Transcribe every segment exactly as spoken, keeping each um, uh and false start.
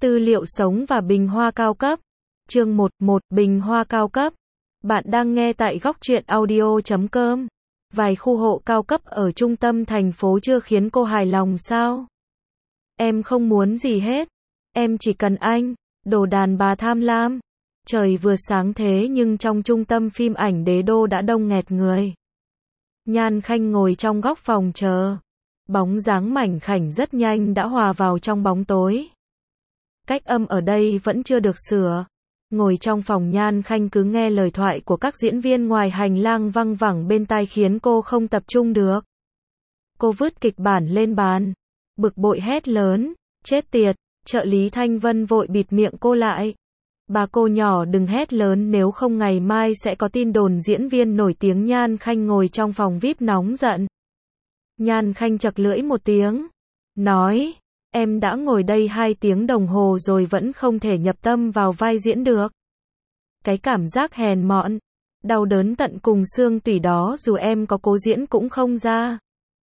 Tư liệu sống và bình hoa cao cấp. Chương một một Bình hoa cao cấp. Bạn đang nghe tại góc truyện audio chấm com. Vài khu hộ cao cấp ở trung tâm thành phố chưa khiến cô hài lòng sao? Em không muốn gì hết. Em chỉ cần anh. Đồ đàn bà tham lam. Trời vừa sáng thế nhưng trong trung tâm phim ảnh Đế Đô đã đông nghẹt người. Nhan Khanh ngồi trong góc phòng chờ. Bóng dáng mảnh khảnh rất nhanh đã hòa vào trong bóng tối. Cách âm ở đây vẫn chưa được sửa. Ngồi trong phòng Nhan Khanh cứ nghe lời thoại của các diễn viên ngoài hành lang văng vẳng bên tai khiến cô không tập trung được. Cô vứt kịch bản lên bàn. Bực bội hét lớn. Chết tiệt. Trợ lý Thanh Vân vội bịt miệng cô lại. Bà cô nhỏ đừng hét lớn nếu không ngày mai sẽ có tin đồn diễn viên nổi tiếng. Nhan Khanh ngồi trong phòng vi ai pi nóng giận. Nhan Khanh chật lưỡi một tiếng. Nói. Em đã ngồi đây hai tiếng đồng hồ rồi vẫn không thể nhập tâm vào vai diễn được. Cái cảm giác hèn mọn, đau đớn tận cùng xương tủy đó dù em có cố diễn cũng không ra.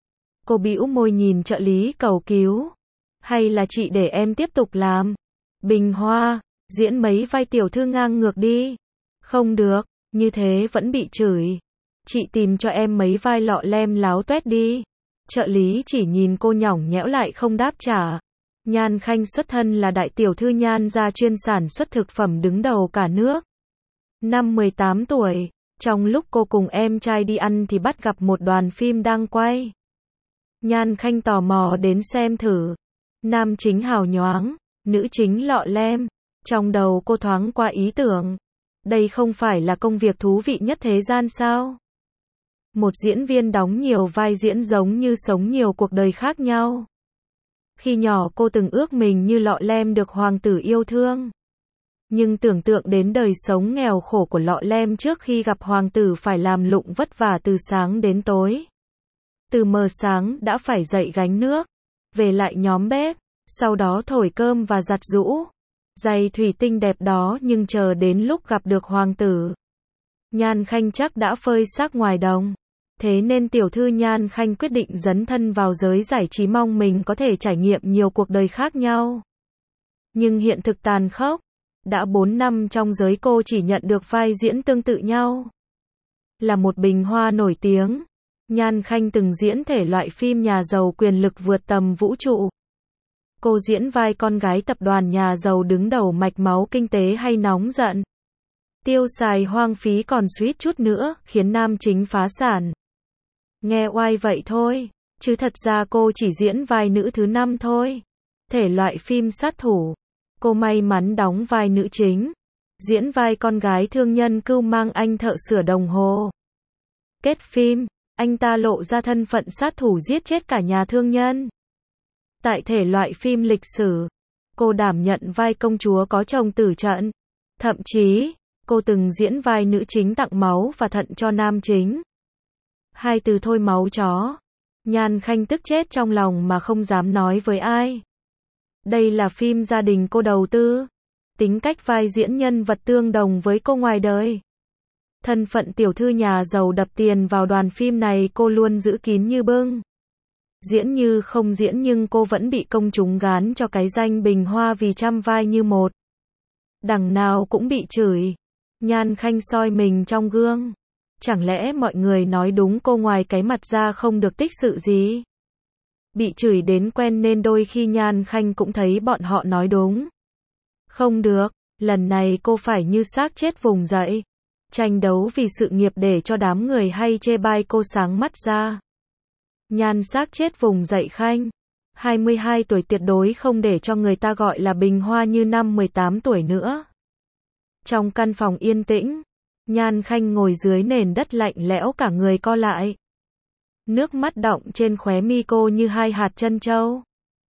Cô bĩu môi nhìn trợ lý cầu cứu. Hay là chị để em tiếp tục làm? Bình hoa, diễn mấy vai tiểu thư ngang ngược đi. Không được, như thế vẫn bị chửi. Chị tìm cho em mấy vai lọ lem láo toét đi. Trợ lý chỉ nhìn cô nhõng nhẽo lại không đáp trả. Nhan Khanh xuất thân là đại tiểu thư Nhan gia chuyên sản xuất thực phẩm đứng đầu cả nước. Năm mười tám tuổi, trong lúc cô cùng em trai đi ăn thì bắt gặp một đoàn phim đang quay. Nhan Khanh tò mò đến xem thử. Nam chính hào nhoáng, nữ chính lọ lem. Trong đầu cô thoáng qua ý tưởng. Đây không phải là công việc thú vị nhất thế gian sao? Một diễn viên đóng nhiều vai diễn giống như sống nhiều cuộc đời khác nhau. Khi nhỏ cô từng ước mình như lọ lem được hoàng tử yêu thương. Nhưng tưởng tượng đến đời sống nghèo khổ của lọ lem trước khi gặp hoàng tử phải làm lụng vất vả từ sáng đến tối. Từ mờ sáng đã phải dậy gánh nước, về lại nhóm bếp, sau đó thổi cơm và giặt giũ. Giày thủy tinh đẹp đó nhưng chờ đến lúc gặp được hoàng tử. Nhan Khanh chắc đã phơi xác ngoài đồng. Thế nên tiểu thư Nhan Khanh quyết định dấn thân vào giới giải trí mong mình có thể trải nghiệm nhiều cuộc đời khác nhau. Nhưng hiện thực tàn khốc. Đã bốn năm trong giới cô chỉ nhận được vai diễn tương tự nhau. Là một bình hoa nổi tiếng, Nhan Khanh từng diễn thể loại phim nhà giàu quyền lực vượt tầm vũ trụ. Cô diễn vai con gái tập đoàn nhà giàu đứng đầu mạch máu kinh tế hay nóng giận. Tiêu xài hoang phí còn suýt chút nữa khiến nam chính phá sản. Nghe oai vậy thôi, chứ thật ra cô chỉ diễn vai nữ thứ năm thôi. Thể loại phim sát thủ. Cô may mắn đóng vai nữ chính. Diễn vai con gái thương nhân cưu mang anh thợ sửa đồng hồ. Kết phim, anh ta lộ ra thân phận sát thủ giết chết cả nhà thương nhân. Tại thể loại phim lịch sử, cô đảm nhận vai công chúa có chồng tử trận. Thậm chí, cô từng diễn vai nữ chính tặng máu và thận cho nam chính. Hai từ thôi máu chó. Nhan Khanh tức chết trong lòng mà không dám nói với ai. Đây là phim gia đình cô đầu tư. Tính cách vai diễn nhân vật tương đồng với cô ngoài đời. Thân phận tiểu thư nhà giàu đập tiền vào đoàn phim này cô luôn giữ kín như bưng. Diễn như không diễn nhưng cô vẫn bị công chúng gán cho cái danh bình hoa vì trăm vai như một. Đằng nào cũng bị chửi. Nhan Khanh soi mình trong gương. Chẳng lẽ mọi người nói đúng cô ngoài cái mặt ra không được tích sự gì? Bị chửi đến quen nên đôi khi Nhan Khanh cũng thấy bọn họ nói đúng. Không được, lần này cô phải như xác chết vùng dậy. Tranh đấu vì sự nghiệp để cho đám người hay chê bai cô sáng mắt ra. Nhan xác chết vùng dậy Khanh. hai mươi hai tuổi tuyệt đối không để cho người ta gọi là bình hoa như năm mười tám tuổi nữa. Trong căn phòng yên tĩnh, Nhan Khanh ngồi dưới nền đất lạnh lẽo cả người co lại. Nước mắt đọng trên khóe mi cô như hai hạt trân châu.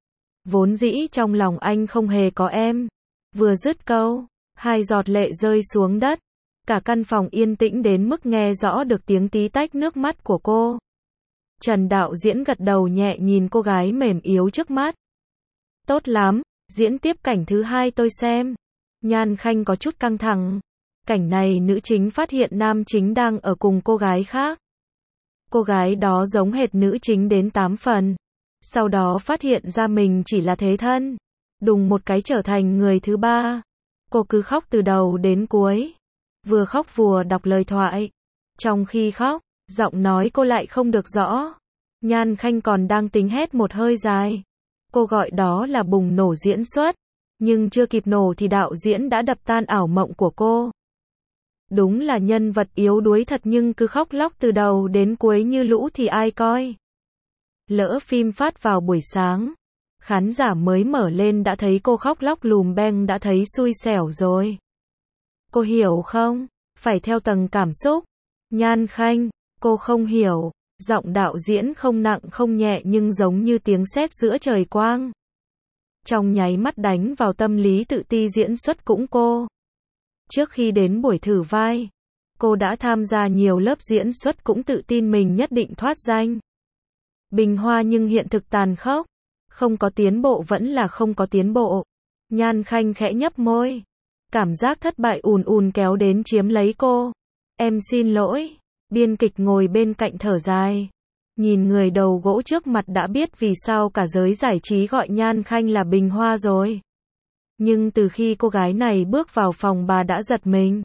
Vốn dĩ trong lòng anh không hề có em. Vừa dứt câu, hai giọt lệ rơi xuống đất. Cả căn phòng yên tĩnh đến mức nghe rõ được tiếng tí tách nước mắt của cô. Trần đạo diễn gật đầu nhẹ nhìn cô gái mềm yếu trước mắt. Tốt lắm, diễn tiếp cảnh thứ hai tôi xem. Nhan Khanh có chút căng thẳng. Cảnh này nữ chính phát hiện nam chính đang ở cùng cô gái khác. Cô gái đó giống hệt nữ chính đến tám phần. Sau đó phát hiện ra mình chỉ là thế thân. đùng một cái trở thành người thứ ba. Cô cứ khóc từ đầu đến cuối. Vừa khóc vừa đọc lời thoại. Trong khi khóc, giọng nói cô lại không được rõ. Nhan Khanh còn đang tính hét một hơi dài. Cô gọi đó là bùng nổ diễn xuất. Nhưng chưa kịp nổ thì đạo diễn đã đập tan ảo mộng của cô. Đúng là nhân vật yếu đuối thật nhưng cứ khóc lóc từ đầu đến cuối như lũ thì ai coi. Lỡ phim phát vào buổi sáng, khán giả mới mở lên đã thấy cô khóc lóc lùm beng đã thấy xui xẻo rồi. Cô hiểu không? Phải theo tầng cảm xúc. Nhan Khanh, cô không hiểu. Giọng đạo diễn không nặng không nhẹ nhưng giống như tiếng sét giữa trời quang. Trong nháy mắt đánh vào tâm lý tự ti diễn xuất cũng cô. Trước khi đến buổi thử vai, cô đã tham gia nhiều lớp diễn xuất cũng tự tin mình nhất định thoát danh. Bình hoa nhưng hiện thực tàn khốc. Không có tiến bộ vẫn là không có tiến bộ. Nhan Khanh khẽ nhấp môi. Cảm giác thất bại ùn ùn kéo đến chiếm lấy cô. Em xin lỗi. Biên kịch ngồi bên cạnh thở dài. Nhìn người đầu gỗ trước mặt đã biết vì sao cả giới giải trí gọi Nhan Khanh là bình hoa rồi. Nhưng từ khi cô gái này bước vào phòng bà đã giật mình.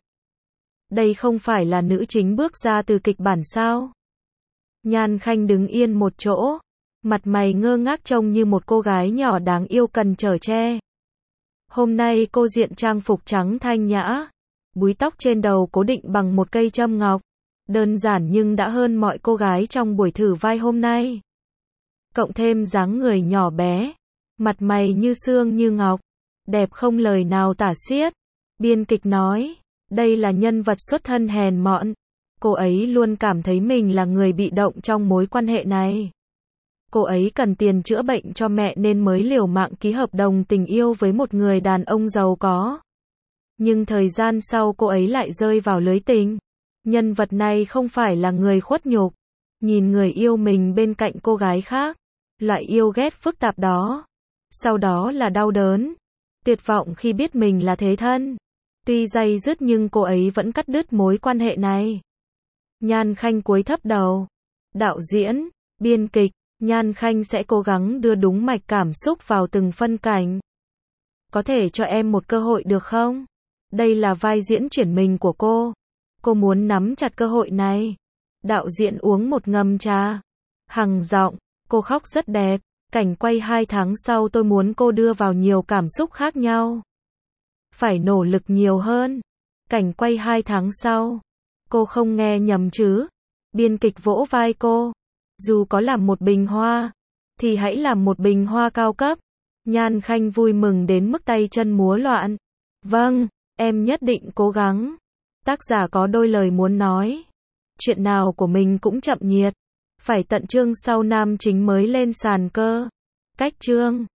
Đây không phải là nữ chính bước ra từ kịch bản sao? Nhan Khanh đứng yên một chỗ. Mặt mày ngơ ngác trông như một cô gái nhỏ đáng yêu cần chở che. Hôm nay cô diện trang phục trắng thanh nhã. Búi tóc trên đầu cố định bằng một cây châm ngọc. Đơn giản nhưng đã hơn mọi cô gái trong buổi thử vai hôm nay. Cộng thêm dáng người nhỏ bé. Mặt mày như xương như ngọc. Đẹp không lời nào tả xiết. Biên kịch nói, đây là nhân vật xuất thân hèn mọn. Cô ấy luôn cảm thấy mình là người bị động trong mối quan hệ này. Cô ấy cần tiền chữa bệnh cho mẹ nên mới liều mạng ký hợp đồng tình yêu với một người đàn ông giàu có. Nhưng thời gian sau cô ấy lại rơi vào lưới tình. Nhân vật này không phải là người khuất nhục. Nhìn người yêu mình bên cạnh cô gái khác. Loại yêu ghét phức tạp đó. Sau đó là đau đớn. Tuyệt vọng khi biết mình là thế thân. Tuy day dứt nhưng cô ấy vẫn cắt đứt mối quan hệ này. Nhan Khanh cúi thấp đầu. Đạo diễn, biên kịch, Nhan Khanh sẽ cố gắng đưa đúng mạch cảm xúc vào từng phân cảnh. Có thể cho em một cơ hội được không? Đây là vai diễn chuyển mình của cô. Cô muốn nắm chặt cơ hội này. Đạo diễn uống một ngụm trà. Hằng giọng, cô khóc rất đẹp. Cảnh quay hai tháng sau tôi muốn cô đưa vào nhiều cảm xúc khác nhau. Phải nỗ lực nhiều hơn. Cảnh quay hai tháng sau. Cô không nghe nhầm chứ. Biên kịch vỗ vai cô. Dù có làm một bình hoa, thì hãy làm một bình hoa cao cấp. Nhan Khanh vui mừng đến mức tay chân múa loạn. Vâng, em nhất định cố gắng. Tác giả có đôi lời muốn nói. Chuyện nào của mình cũng chậm nhiệt. Phải tận chương sau nam chính mới lên sàn cơ. Cách chương